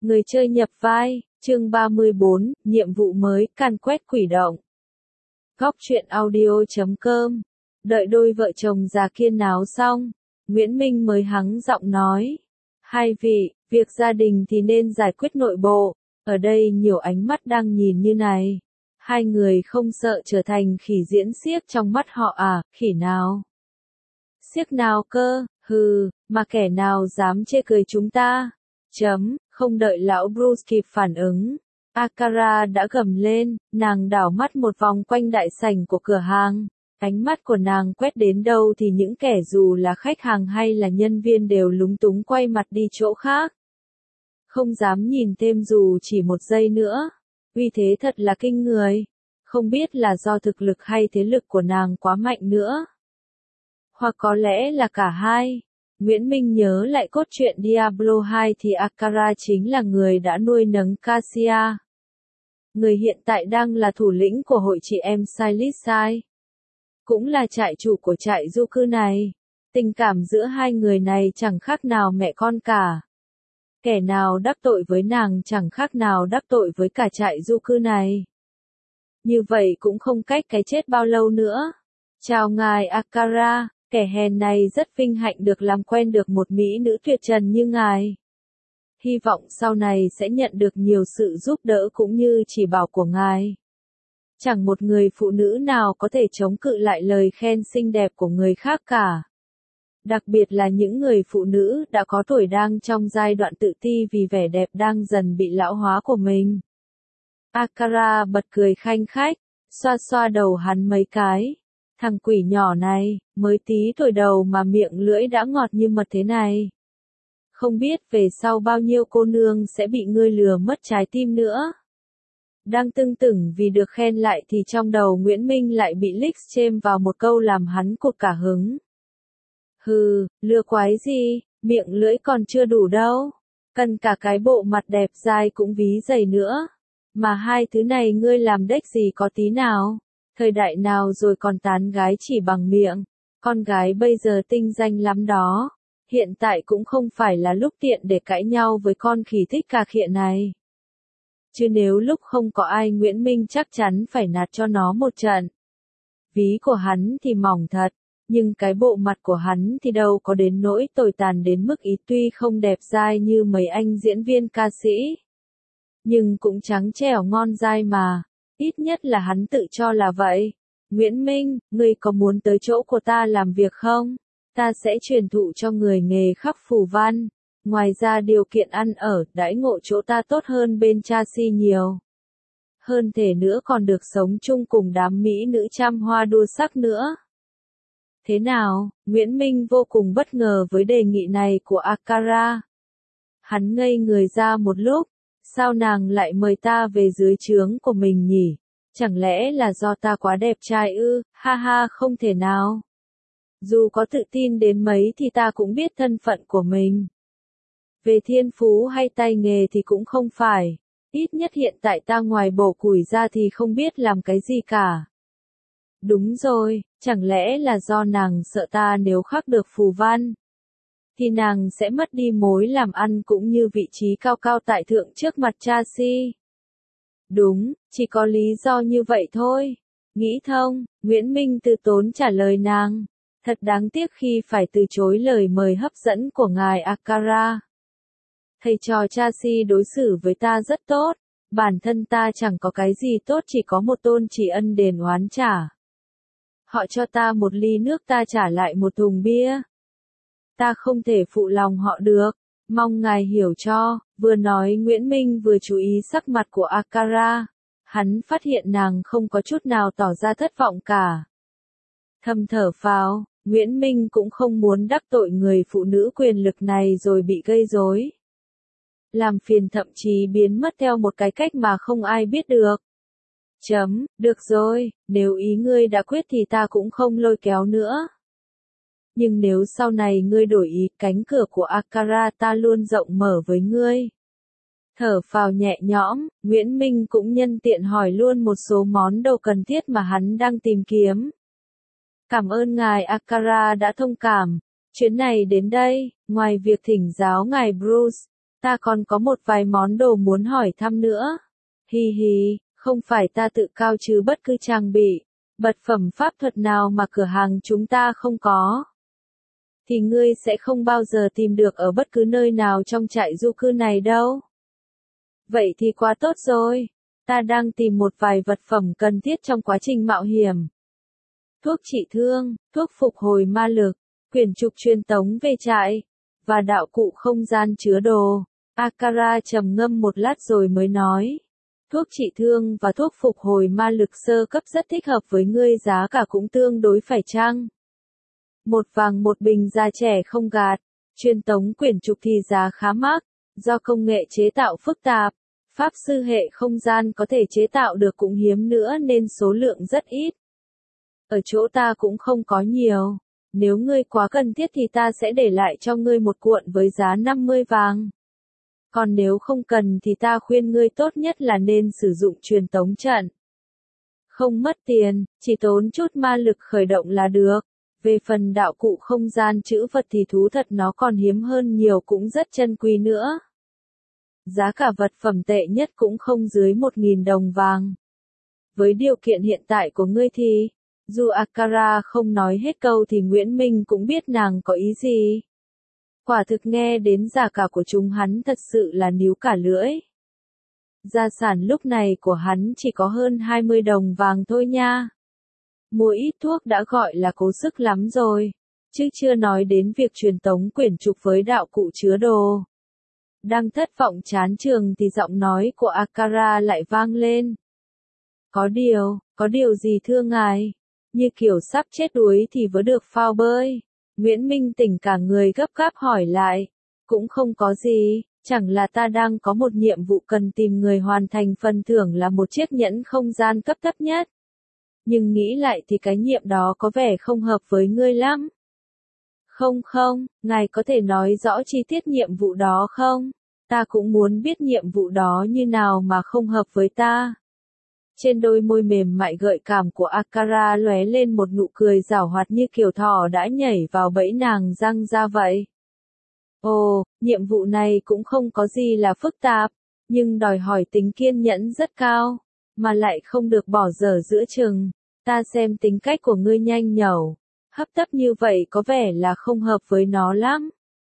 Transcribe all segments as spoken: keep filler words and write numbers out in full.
Người chơi nhập vai, chương ba mươi bốn, nhiệm vụ mới, càn quét quỷ động. Góc truyện audio chấm com. Đợi đôi vợ chồng già kia náo xong, Nguyễn Minh mới hắng giọng nói. Hai vị, việc gia đình thì nên giải quyết nội bộ, ở đây nhiều ánh mắt đang nhìn như này. Hai người không sợ trở thành khỉ diễn xiếc trong mắt họ à, khỉ nào? Xiếc nào cơ, hừ, mà kẻ nào dám chê cười chúng ta? Chấm, không đợi lão Bruce kịp phản ứng. Akara đã gầm lên, nàng đảo mắt một vòng quanh đại sảnh của cửa hàng. Ánh mắt của nàng quét đến đâu thì những kẻ dù là khách hàng hay là nhân viên đều lúng túng quay mặt đi chỗ khác. Không dám nhìn thêm dù chỉ một giây nữa. Uy thế thật là kinh người. Không biết là do thực lực hay thế lực của nàng quá mạnh nữa. Hoặc có lẽ là cả hai. Nguyễn Minh nhớ lại cốt truyện Diablo hai thì Akara chính là người đã nuôi nấng Cassia. Người hiện tại đang là thủ lĩnh của hội chị em Silisai. Cũng là trại chủ của trại du cư này. Tình cảm giữa hai người này chẳng khác nào mẹ con cả. Kẻ nào đắc tội với nàng chẳng khác nào đắc tội với cả trại du cư này. Như vậy cũng không cách cái chết bao lâu nữa. Chào ngài Akara, kẻ hèn này rất vinh hạnh được làm quen được một mỹ nữ tuyệt trần như ngài. Hy vọng sau này sẽ nhận được nhiều sự giúp đỡ cũng như chỉ bảo của ngài. Chẳng một người phụ nữ nào có thể chống cự lại lời khen xinh đẹp của người khác cả. Đặc biệt là những người phụ nữ đã có tuổi đang trong giai đoạn tự ti vì vẻ đẹp đang dần bị lão hóa của mình. Akara bật cười khanh khách, xoa xoa đầu hắn mấy cái. Thằng quỷ nhỏ này, mới tí tuổi đầu mà miệng lưỡi đã ngọt như mật thế này. Không biết về sau bao nhiêu cô nương sẽ bị ngươi lừa mất trái tim nữa. Đang tưng tửng vì được khen lại thì trong đầu Nguyễn Minh lại bị Lix chêm vào một câu làm hắn cụt cả hứng. Hừ, lừa quái gì, miệng lưỡi còn chưa đủ đâu. Cần cả cái bộ mặt đẹp dai cũng ví dày nữa. Mà hai thứ này ngươi làm đếch gì có tí nào. Thời đại nào rồi còn tán gái chỉ bằng miệng. Con gái bây giờ tinh danh lắm đó. Hiện tại cũng không phải là lúc tiện để cãi nhau với con khỉ thích cà khịa này. Chứ nếu lúc không có ai Nguyễn Minh chắc chắn phải nạt cho nó một trận. Ví của hắn thì mỏng thật, nhưng cái bộ mặt của hắn thì đâu có đến nỗi tồi tàn đến mức ý, tuy không đẹp dai như mấy anh diễn viên ca sĩ. Nhưng cũng trắng trẻo ngon dai mà, ít nhất là hắn tự cho là vậy. Nguyễn Minh, ngươi có muốn tới chỗ của ta làm việc không? Ta sẽ truyền thụ cho người nghề khắc phù văn. Ngoài ra điều kiện ăn ở, đãi ngộ chỗ ta tốt hơn bên Chelsea nhiều. Hơn thể nữa còn được sống chung cùng đám mỹ nữ trăm hoa đua sắc nữa. Thế nào, Nguyễn Minh vô cùng bất ngờ với đề nghị này của Akara. Hắn ngây người ra một lúc, sao nàng lại mời ta về dưới trướng của mình nhỉ? Chẳng lẽ là do ta quá đẹp trai ư? Ha ha, không thể nào. Dù có tự tin đến mấy thì ta cũng biết thân phận của mình. Về thiên phú hay tay nghề thì cũng không phải. Ít nhất hiện tại ta ngoài bổ củi ra thì không biết làm cái gì cả. Đúng rồi, chẳng lẽ là do nàng sợ ta nếu khắc được phù văn. Thì nàng sẽ mất đi mối làm ăn cũng như vị trí cao cao tại thượng trước mặt Chelsea. Đúng, chỉ có lý do như vậy thôi. Nghĩ thông, Nguyễn Minh từ tốn trả lời nàng. Thật đáng tiếc khi phải từ chối lời mời hấp dẫn của ngài Akara. Thầy trò Chelsea đối xử với ta rất tốt, bản thân ta chẳng có cái gì tốt chỉ có một tôn chỉ ân đền oán trả. Họ cho ta một ly nước ta trả lại một thùng bia. Ta không thể phụ lòng họ được, mong ngài hiểu cho. Vừa nói Nguyễn Minh vừa chú ý sắc mặt của Akara. Hắn phát hiện nàng không có chút nào tỏ ra thất vọng cả. Thầm thở phào, Nguyễn Minh cũng không muốn đắc tội người phụ nữ quyền lực này rồi bị gây rối. Làm phiền thậm chí biến mất theo một cái cách mà không ai biết được. Chấm, được rồi, nếu ý ngươi đã quyết thì ta cũng không lôi kéo nữa. Nhưng nếu sau này ngươi đổi ý, cánh cửa của Akara ta luôn rộng mở với ngươi. Thở phào nhẹ nhõm, Nguyễn Minh cũng nhân tiện hỏi luôn một số món đồ cần thiết mà hắn đang tìm kiếm. Cảm ơn ngài Akara đã thông cảm. Chuyến này đến đây, ngoài việc thỉnh giáo ngài Bruce, Ta còn có một vài món đồ muốn hỏi thăm nữa. Hi hi, không phải ta tự cao chứ bất cứ trang bị, vật phẩm pháp thuật nào mà cửa hàng chúng ta không có, thì ngươi sẽ không bao giờ tìm được ở bất cứ nơi nào trong trại du cư này đâu. Vậy thì quá tốt rồi. Ta đang tìm một vài vật phẩm cần thiết trong quá trình mạo hiểm. Thuốc trị thương, thuốc phục hồi ma lực, quyển trục truyền tống về trại, và đạo cụ không gian chứa đồ. Akara trầm ngâm một lát rồi mới nói. Thuốc trị thương và thuốc phục hồi ma lực sơ cấp rất thích hợp với ngươi, giá cả cũng tương đối phải chăng. Một vàng một bình da trẻ không gạt, truyền tống quyển trục thì giá khá mắc, do công nghệ chế tạo phức tạp. Pháp sư hệ không gian có thể chế tạo được cũng hiếm nữa nên số lượng rất ít. Ở chỗ ta cũng không có nhiều. Nếu ngươi quá cần thiết thì ta sẽ để lại cho ngươi một cuộn với giá năm mươi vàng. Còn nếu không cần thì ta khuyên ngươi tốt nhất là nên sử dụng truyền tống trận. Không mất tiền, chỉ tốn chút ma lực khởi động là được. Về phần đạo cụ không gian chữ vật thì thú thật nó còn hiếm hơn nhiều, cũng rất chân quý nữa. Giá cả vật phẩm tệ nhất cũng không dưới một nghìn đồng vàng. Với điều kiện hiện tại của ngươi thì, dù Akara không nói hết câu thì Nguyễn Minh cũng biết nàng có ý gì. Quả thực nghe đến giá cả của chúng hắn thật sự là níu cả lưỡi. Gia sản lúc này của hắn chỉ có hơn hai mươi đồng vàng thôi nha. Mua ít thuốc đã gọi là cố sức lắm rồi, chứ chưa nói đến việc truyền tống quyển trục với đạo cụ chứa đồ. Đang thất vọng chán trường thì giọng nói của Akara lại vang lên. Có điều, có điều gì thưa ngài? Như kiểu sắp chết đuối thì vớ được phao bơi. Nguyễn Minh tỉnh cả người gấp gáp hỏi lại. Cũng không có gì, chẳng là ta đang có một nhiệm vụ cần tìm người hoàn thành, phần thưởng là một chiếc nhẫn không gian cấp thấp nhất. Nhưng nghĩ lại thì cái nhiệm đó có vẻ không hợp với ngươi lắm. Không không, ngài có thể nói rõ chi tiết nhiệm vụ đó không? Ta cũng muốn biết nhiệm vụ đó như nào mà không hợp với ta. Trên đôi môi mềm mại gợi cảm của Akara lóe lên một nụ cười giảo hoạt như kiểu thỏ đã nhảy vào bẫy nàng răng ra vậy. Ồ, nhiệm vụ này cũng không có gì là phức tạp, nhưng đòi hỏi tính kiên nhẫn rất cao, mà lại không được bỏ dở giữa chừng. Ta xem tính cách của ngươi nhanh nhẩu, hấp tấp như vậy có vẻ là không hợp với nó lắm.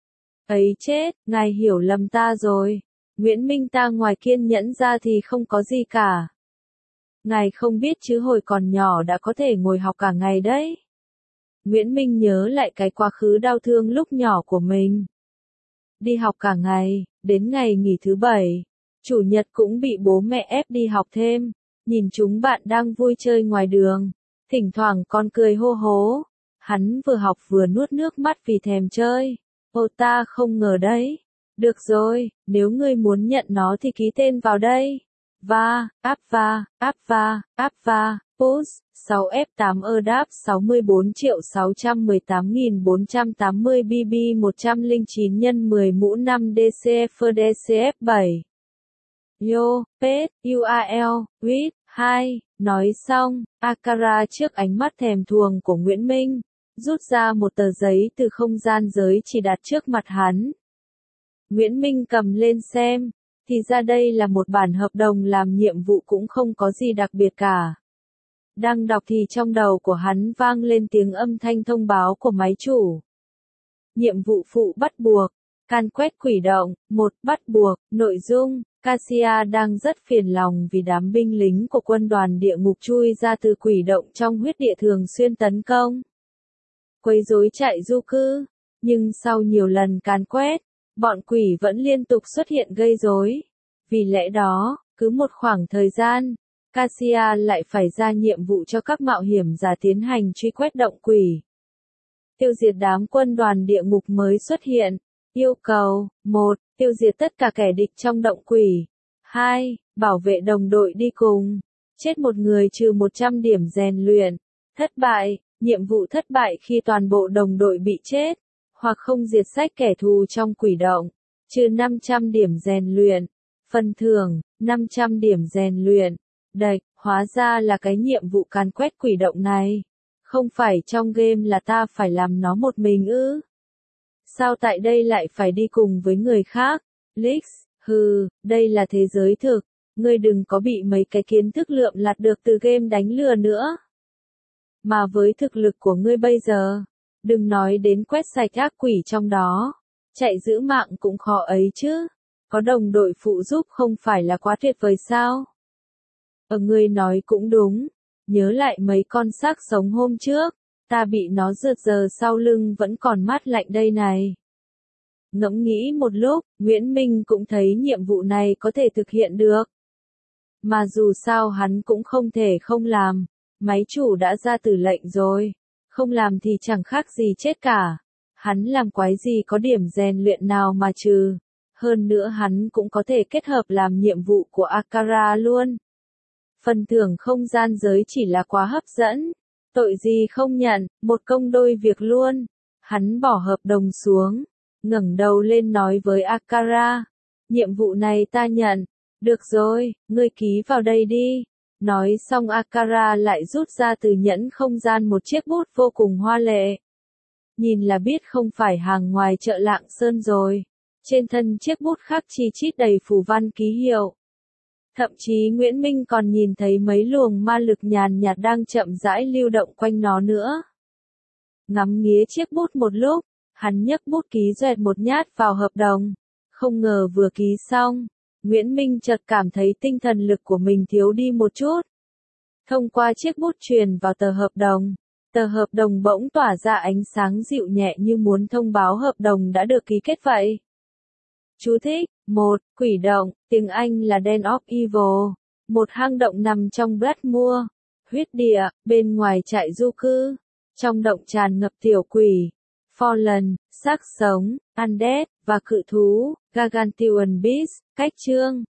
Ấy chết, ngài hiểu lầm ta rồi. Nguyễn Minh, ta ngoài kiên nhẫn ra thì không có gì cả. Ngài không biết chứ hồi còn nhỏ đã có thể ngồi học cả ngày đấy. Nguyễn Minh nhớ lại cái quá khứ đau thương lúc nhỏ của mình. Đi học cả ngày, đến ngày nghỉ thứ bảy, chủ nhật cũng bị bố mẹ ép đi học thêm. Nhìn chúng bạn đang vui chơi ngoài đường, thỉnh thoảng con cười hô hố. Hắn vừa học vừa nuốt nước mắt vì thèm chơi. Ô, ta không ngờ đấy. Được rồi, nếu ngươi muốn nhận nó thì ký tên vào đây. Va, áp va, áp va, áp va, push, sáu F tám ơ đáp sáu mươi bốn triệu sáu trăm mười tám nghìn bốn trăm tám mươi B B một trăm lẻ chín nhân mười mũ năm D C F D C F bảy. Yo, pet, U R L, read, hai, nói xong, Akara trước ánh mắt thèm thuồng của Nguyễn Minh, rút ra một tờ giấy từ không gian giới chỉ đặt trước mặt hắn. Nguyễn Minh cầm lên xem, thì ra đây là một bản hợp đồng làm nhiệm vụ cũng không có gì đặc biệt cả. Đang đọc thì trong đầu của hắn vang lên tiếng âm thanh thông báo của máy chủ. Nhiệm vụ phụ bắt buộc, can quét quỷ động, một bắt buộc, nội dung. Cassia đang rất phiền lòng vì đám binh lính của quân đoàn địa ngục chui ra từ quỷ động trong huyết địa thường xuyên tấn công, quấy rối trại du cư, nhưng sau nhiều lần càn quét, bọn quỷ vẫn liên tục xuất hiện gây rối. Vì lẽ đó, cứ một khoảng thời gian, Cassia lại phải ra nhiệm vụ cho các mạo hiểm giả tiến hành truy quét động quỷ. Tiêu diệt đám quân đoàn địa ngục mới xuất hiện. Yêu cầu, một. Tiêu diệt tất cả kẻ địch trong động quỷ. hai. Bảo vệ đồng đội đi cùng. Chết một người trừ một trăm điểm rèn luyện. Thất bại, nhiệm vụ thất bại khi toàn bộ đồng đội bị chết, hoặc không diệt sạch kẻ thù trong quỷ động, trừ năm trăm điểm rèn luyện. Phần thưởng, năm trăm điểm rèn luyện. Đạch, hóa ra là cái nhiệm vụ càn quét quỷ động này. Không phải trong game là ta phải làm nó một mình ư? Sao tại đây lại phải đi cùng với người khác? Lix, hừ, đây là thế giới thực, ngươi đừng có bị mấy cái kiến thức lượm lặt được từ game đánh lừa nữa. Mà với thực lực của ngươi bây giờ, đừng nói đến quét sạch ác quỷ trong đó, chạy giữ mạng cũng khó ấy chứ. Có đồng đội phụ giúp không phải là quá tuyệt vời sao? Ở ngươi nói cũng đúng, nhớ lại mấy con xác sống hôm trước, ta bị nó rượt giờ sau lưng vẫn còn mát lạnh đây này. Ngẫm nghĩ một lúc, Nguyễn Minh cũng thấy nhiệm vụ này có thể thực hiện được. Mà dù sao hắn cũng không thể không làm, máy chủ đã ra tử lệnh rồi, không làm thì chẳng khác gì chết cả. Hắn làm quái gì có điểm rèn luyện nào mà trừ. Hơn nữa hắn cũng có thể kết hợp làm nhiệm vụ của Akara luôn. Phần thưởng không gian giới chỉ là quá hấp dẫn. Tội gì không nhận, một công đôi việc luôn. Hắn bỏ hợp đồng xuống, ngẩng đầu lên nói với Akara. Nhiệm vụ này ta nhận. Được rồi, ngươi ký vào đây đi. Nói xong Akara lại rút ra từ nhẫn không gian một chiếc bút vô cùng hoa lệ. Nhìn là biết không phải hàng ngoài chợ Lạng Sơn rồi. Trên thân chiếc bút khắc chi chít đầy phù văn ký hiệu. Thậm chí Nguyễn Minh còn nhìn thấy mấy luồng ma lực nhàn nhạt đang chậm rãi lưu động quanh nó nữa. Ngắm nghía chiếc bút một lúc, hắn nhấc bút ký doẹt một nhát vào hợp đồng. Không ngờ vừa ký xong, Nguyễn Minh chợt cảm thấy tinh thần lực của mình thiếu đi một chút. Thông qua chiếc bút truyền vào tờ hợp đồng, tờ hợp đồng bỗng tỏa ra ánh sáng dịu nhẹ như muốn thông báo hợp đồng đã được ký kết vậy. Chú thích, một. Quỷ động, tiếng Anh là Den of Evil, một hang động nằm trong Blackmoor, huyết địa, bên ngoài trại du cư. Trong động tràn ngập tiểu quỷ, Fallen, xác sống, Undead, và cự thú, Gargantuan Beast. Cách chương